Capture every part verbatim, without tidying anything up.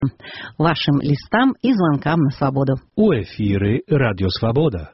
вашим листам и звонкам на свободу. У эфире Радио Свобода.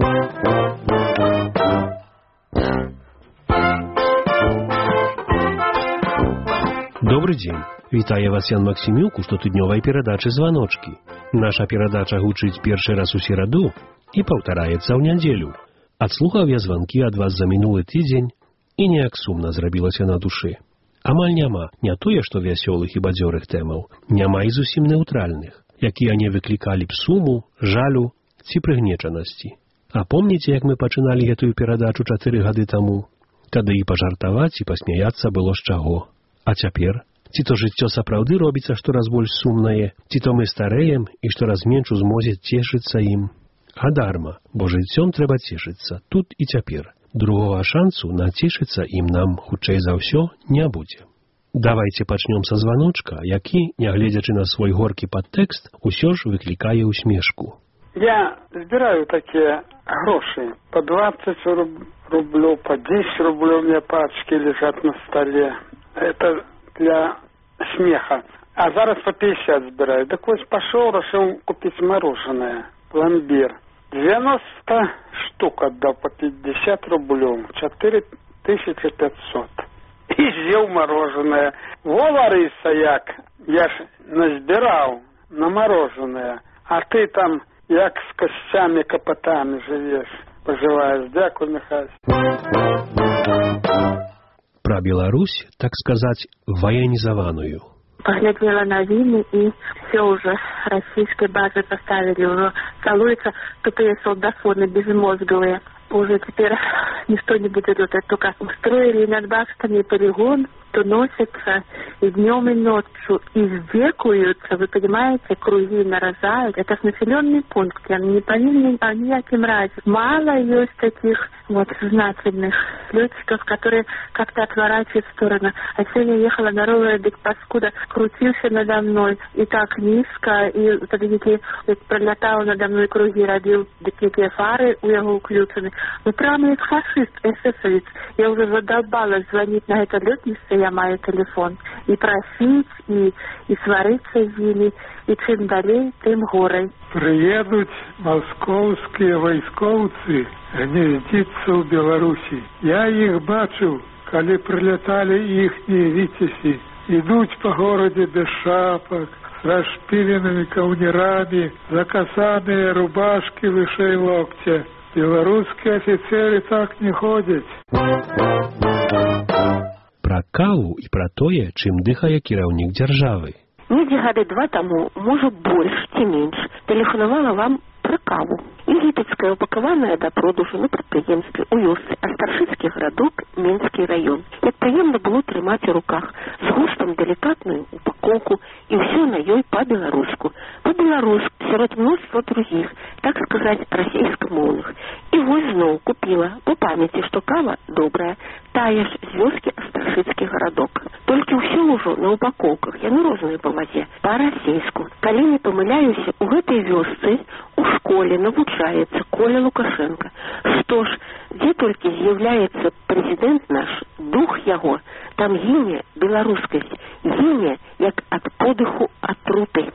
Добрый день. Вітаю вас, Ян Максимюк, у штотыднёвай перадачы «Званочки». Наша перадача гучыць першы раз у сераду і паўтараецца ў нядзелю. Адслухаў я званкі ад вас за мінулы тыдзень, і неяк сумна зрабілася на душы. Амаль няма не тое, што вясёлых і бадзёрых тэмаў, няма і зусім неўтральных, якія не выклікалі б суму, жалю ці прыгнечанасці. А помніце, як мы пачыналі гэтую перадачу чатыры гады таму? Тады і пажартаваць, і пасмяяцца было з чаго. А цяпер? Ці то жыццё сапраўды робіцца штораз больш сумнае, ці то мы старэем і штораз менш у змозе цешыцца ім. А дарма, бо жыццём трэба цешыцца тут і цяпер. Другога шансу нацешыцца ім нам, хутчэй за ўсё, не будзе. Давайце пачнём са званочка, які, нягледзячы на свой горкі падтэкст, усё ж выклікае усмешку. Я збіраю такія грошы. По двадцать рублёў, по десять рублёў у меня пачки лежат на столе. Это для смеха. А зараз по пятьдесят збираю. Так вот пошел, решил купить мороженое. Пломбир. девяносто штук отдал по пятьдесят рублей. четыре тысячи пятьсот. И съел мороженое. Во, Лариса, як, я ж назбирал на мороженое. А ты там як с костями копотами живешь. Поживаешь. Дякую, Михайло. Пра Беларусь, так сказаць, военизованную. Поглядела новины, и все уже российской базы поставили, уже целуются тупые солдафоны безмозговые. Уже теперь никто не будет это, только устроили над башками полигон, то носятся и днем, и ночью, и вздекуются, вы понимаете, круги нарожают. Это населенный пункт, я не повинен о никаким разе. Мало есть таких вот значительных летчиков, которые как-то отворачивают в сторону. А сегодня ехала на ровер, дик паскуда крутился надо мной, и так низко, и подождите, пролетал надо мной круги, родил такие фары у его уключены. Ну прямо как фашист, эсэсовец. Я уже задолбалась звонить на это летнице, я маю телефон, и просить, и, и свариться с ними, и чем далее, тем горой. Приедут московские войсковцы гнездиться в Беларуси. Я их бачу, когда прилетали ихние витязи. Идут по городе без шапок, с расшпиленными каунерами, закасанные рубашки выше локтя. Белорусские офицеры так не ходят. Пра каву і пра тое, чым дыхае кіраўнік дзяржавы. Недзе гады два таму, можа больш ці менш, тэлефанавала вам пра каву. Егіпецкая упакаваная да продажу на прадпрыемстве ў вёсцы Астаршыцкі гарадок, Менскі раён. Як прыемна было трымаць у руках з густам далікатную упакоўку і ўсё на ёй па-беларуску. Па-беларуску сярод мноства другіх, так сказаць, расейскамоўных. І вось зноў купіла по памяці, што кава добрая, тая ж з вёскі Астаршыцкі гарадок. Толькі ўсё ўжо на упакоўках, яны розныя па вазе, па-расейску. Калі не памыляюся, у гэтай вёсцы у школе навучаецца Коля Лукашенко. Што ж, дзе толькі з'яўляецца прэзідэнт наш, дух яго, там гіне беларускасць, гіне як ад подыху атруты.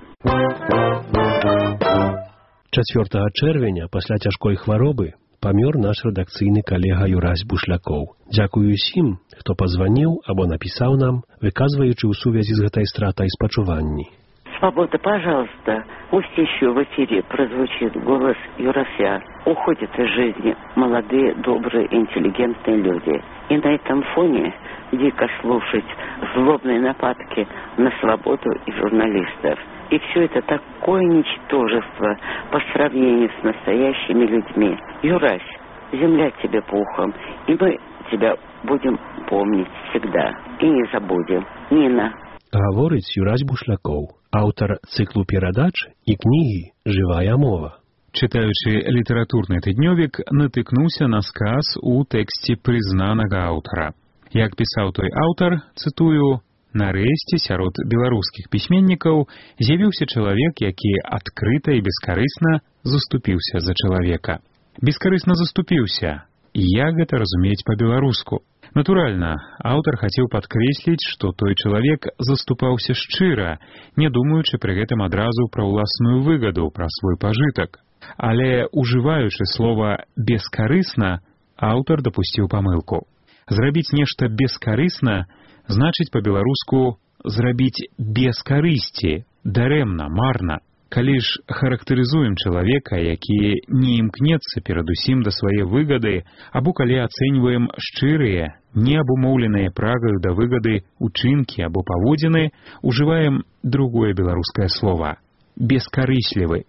чацвёртага чэрвеня, пасля цяжкой хваробы, памёр наш рэдакцыйны калега Юрась Бушлякоў. Дзякую усім, хто пазваніў або напісаў нам, выказваючы ў сувязі з гэтай стратай спачуванні. Свобода, пожалуйста, пусть еще в эфире прозвучит голос Юрася. Уходят из жизни молодые, добрые, интеллигентные люди. И на этом фоне дико слушать злобные нападки на свободу и журналистов. И все это такое ничтожество по сравнению с настоящими людьми. Юрась, земля тебе пухом, и мы тебя будем помнить всегда. И не забудем. Нина. Гаворыць Юрась Бушлякоў, аўтар цыклу перадач і кнігі «Жывая мова». Чытаючы літаратурны тыднёвік, натыкнуўся на сказ у тэксце прызнанага аўтара. Як пісаў той аўтар, цытую, «Нарэшце сярод беларускіх пісьменнікаў з'явіўся чалавек, які адкрыта і бескарысна заступіўся за чалавека. Бескарысна заступіўся. Як гэта разумець па-беларуску? Натуральна, аўтар хацеў падкрэсліць, што той чалавек заступаўся шчыра, не думаючы пры гэтым адразу пра ўласную выгаду, пра свой пажытак. Але, ужываючы слова «бескарысна», аўтар дапусціў памылку. Зрабіць нешта бескарысна значыць па-беларуску зрабіць без карысці, дарэмна, марна. Калі ж характарызуем чалавека, які не імкнецца перадусім да свае выгады, або калі ацэньваем шчырыя, неабумоўленыя прагаю да выгады учынкі або паводзіны, ужываем другое беларускае слова – бескарыслівы.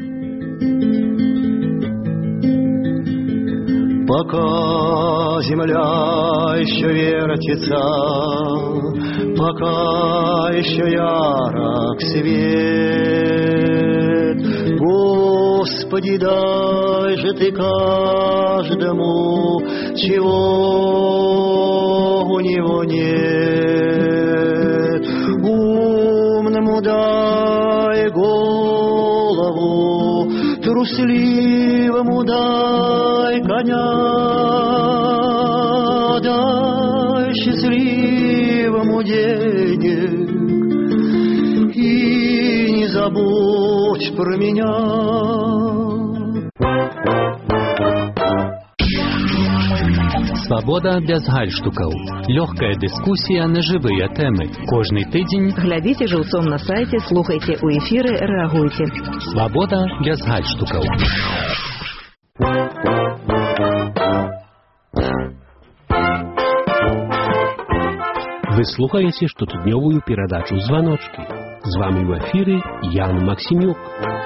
Пока земля еще вертится, пока еще ярок свет, Господи, дай же Ты каждому, чего у него нет. Умному дай голову, трусливому дай коня, дай счастливому денег и не забудь про меня. Свабода без гальштукаў. Лёгкая дыскусія на жывыя тэмы. Кожны тыдзень глядзіце жыўцом на сайце, слухайце ў эфіры, рэагуйце. Свабода без гальштукаў. Вы слухаеце штотыднёвую перадачу «Званочкі». З вамі ў эфіры Ян Максімюк.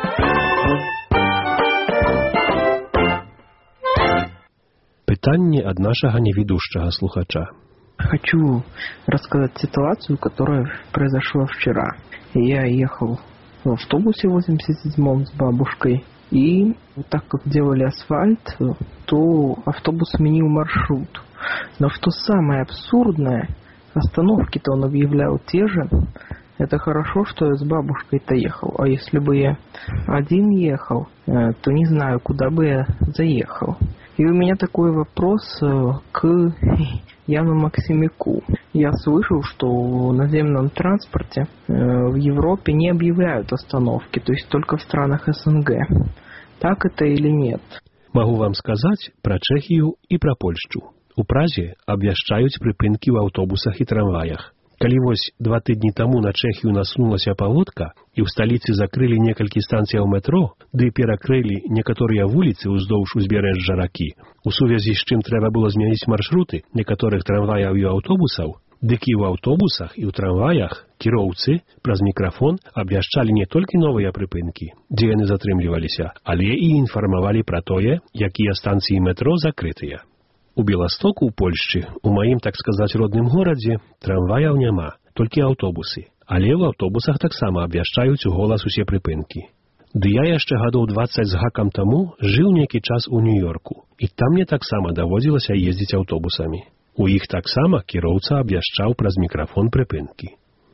Пытанне ад нашага неведущего слухача. Хочу рассказать ситуацию, которая произошла вчера. Я ехал в автобусе восемьдесят седьмом с бабушкой, и так как делали асфальт, то автобус сменил маршрут. Но что самое абсурдное, остановки-то он объявлял те же. Это хорошо, что я с бабушкой-то ехал. А если бы я один ехал, то не знаю, куда бы я заехал. И у меня такой вопрос к Яну Максимюку. Я слышал, что в наземном транспорте в Европе не объявляют остановки, то есть только в странах СНГ. Так это или нет? Могу вам сказать про Чехию и про Польшу. У Празе абвяшчаюць прыпынкі ў аўтобусах і трамваях. Калі вось два тыдні таму на Чэхію насунулася паводка і ў сталіцы закрылі некалькі станцыяў метро, ды перакрылі некаторыя вуліцы ўздоўж узбярэжжа ракі, у сувязі з чым трэба было змяніць маршруты некаторых трамваяў і аўтобусаў, дык і ў аўтобусах і ў трамваях кіроўцы праз мікрафон абвяшчалі не толькі новыя прыпынкі, дзе яны затрымліваліся, але і інфармавалі пра тое, якія станцыі метро закрытыя. У Беластоку, у Польшчы, у маім, так сказаць, родным горадзе, трамваяў няма, толькі аўтобусы. Але ў аўтобусах таксама абвяшчаюць у голас усе прыпынкі. Ды я яшчэ гадоў дваццаць з гакам таму жыў нейкі час у Нью-Йорку, і там мне таксама даводзілася ездзіць аўтобусамі. У іх таксама кіроўца абвяшчаў праз мікрафон прыпынкі.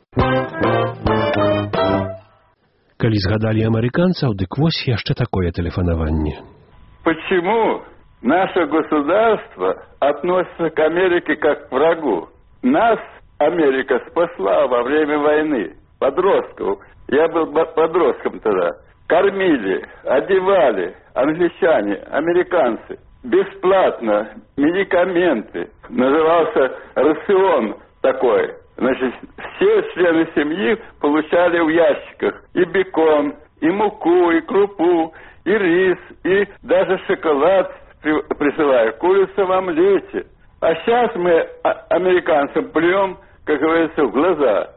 Калі згадалі амерыканцаў, дык вось яшчэ такое тэлефанаванне. Почему наше государство относится к Америке как к врагу? Нас Америка спасла во время войны, подростков. Я был подростком тогда. Кормили, одевали англичане, американцы. Бесплатно медикаменты. Назывался рацион такой. Значит, все члены семьи получали в ящиках и бекон, и муку, и крупу, и рис, и даже шоколад присылают, курица в омлете. А сейчас мы американцам плюем, как говорится, в глаза.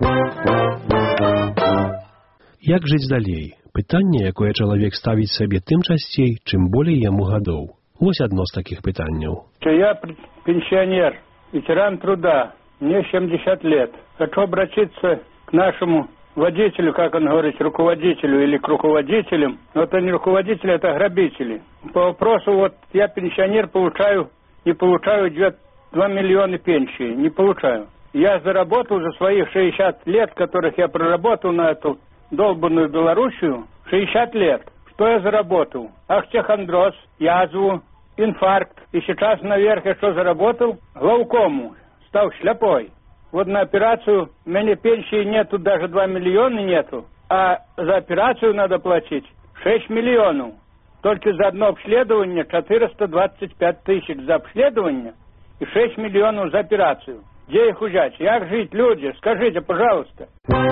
Як жыць далей? Пытанне, якое чалавек ставіць сабе тым часцей, чым болей яму гадоў. Вось адно з такіх пытанняў. Я пенсионер, ветеран труда, мне семьдесят лет. Хочу обратиться к нашему водителю, как он говорит, руководителю или к руководителям. Но это не руководители, это грабители. По вопросу, вот я пенсионер, получаю, не получаю два миллиона пенсии, не получаю. Я заработал за своих шестьдесят лет, которых я проработал на эту долбанную Белоруссию, шестьдесят лет. Что я заработал? Ахтехондроз, язву, инфаркт. И сейчас наверх я что заработал? Глаукому. Стал шляпой. Вот на операцию у меня пенсии нету, даже два миллиона нету. А за операцию надо платить шесть миллионов. Только за одно обследование четыреста двадцать пять тысяч за обследование и шесть миллионов за операцию. Где их взять? Як жить, люди? Скажите, пожалуйста.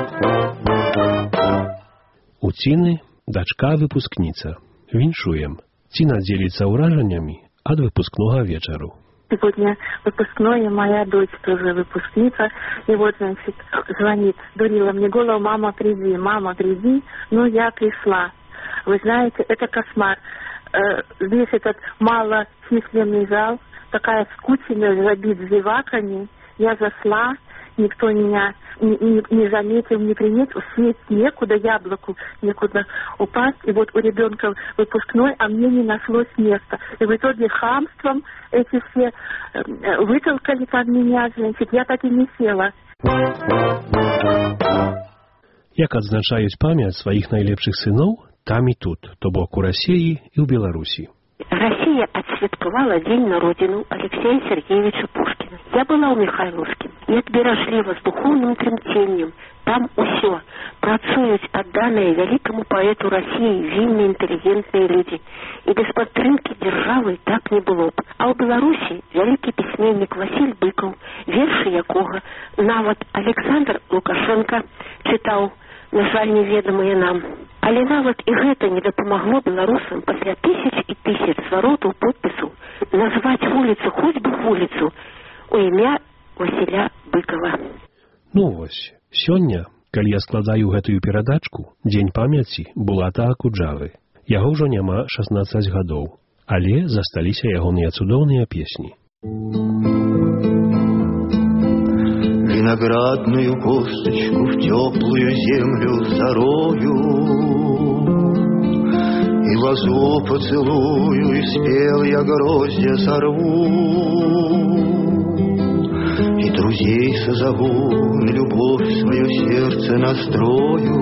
У Ціны дачка выпускніца. Віншуем. Ціна дзеліцца ўражаннямі ад выпускнога вечару. Сегодня выпускное, моя дочь тоже выпускница. И вот, значит, звонит, дурила мне голову: мама, приди, мама, приди. Ну, я пришла. Вы знаете, это кошмар. Э, весь этот малочисленный зал, такая скучная, забит зеваками. Я зашла, никто меня не, не, не заметил, не приметил. Сесть некуда, яблоку некуда упасть. И вот у ребенка выпускной, а мне не нашлось места. И в итоге хамством эти все э, вытолкали под меня, значит, я так и не села. Як адзначаюць памяць сваіх найлепшых сыноў там і тут, то бок у Расіі і ў Беларусі. Россия отсвяткувала День на родину Алексея Сергеевича Пушкина. Я была у Михайловским, и от бережливо с духовным тремтением. Там усё працуюць адданыя великому поэту России вельмі интеллигентные люди. И без падтрымки державы так не было б. А у Беларуси великий письменник Василь Быков, верши якога нават Александр Лукашенко читал, на жаль, неведомые нам. Але нават і гэта не дапамагло беларусам пасля тысяч і тысяч зваротаў подпісу назваць вуліцу хоць бы вуліцу у імя Васіля Быкова. Ну вось, сёння, калі я складаю гэтую перадачку, дзень памяці Булата Акуджавы. Яго ўжо няма шаснаццаць гадоў, але засталіся ягоныя цудоўныя песні. Виноградную косточку в теплую землю зарою, и лозу поцелую, и спел я гроздья сорву, и друзей созову, на любовь свое сердце настрою.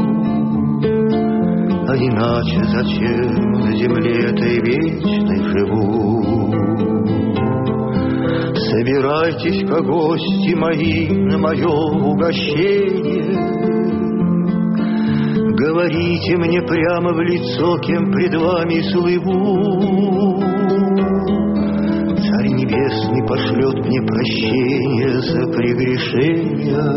А иначе зачем на земле этой вечной живу? Собирайтесь-ка, гости мои, на мое угощение. Говорите мне прямо в лицо, кем пред вами слыву. Царь Небесный пошлет мне прощение за прегрешения.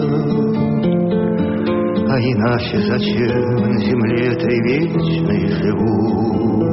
А иначе зачем на земле этой вечной живу?